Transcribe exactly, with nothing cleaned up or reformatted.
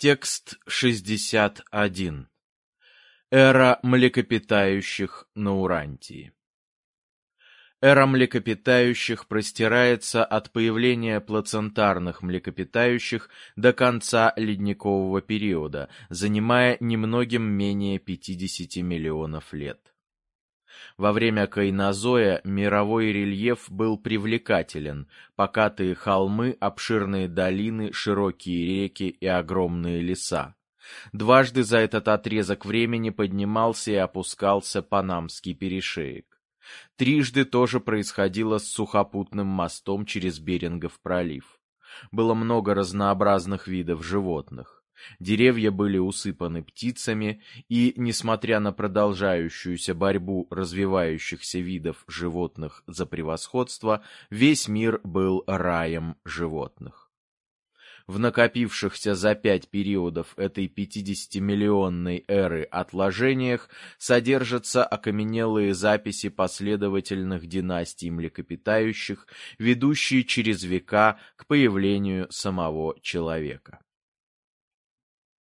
Текст шестьдесят один. Эра млекопитающих на Урантии. Эра млекопитающих простирается от появления плацентарных млекопитающих до конца ледникового периода, занимая немногим менее пятидесяти миллионов лет. Во время кайнозоя мировой рельеф был привлекателен: покатые холмы, обширные долины, широкие реки и огромные леса. Дважды за этот отрезок времени поднимался и опускался Панамский перешеек. Трижды тоже происходило с сухопутным мостом через Берингов пролив. Было много разнообразных видов животных. Деревья были усыпаны птицами, и, несмотря на продолжающуюся борьбу развивающихся видов животных за превосходство, весь мир был раем животных. В накопившихся за пять периодов этой пятидесятимиллионной эры отложениях содержатся окаменелые записи последовательных династий млекопитающих, ведущие через века к появлению самого человека.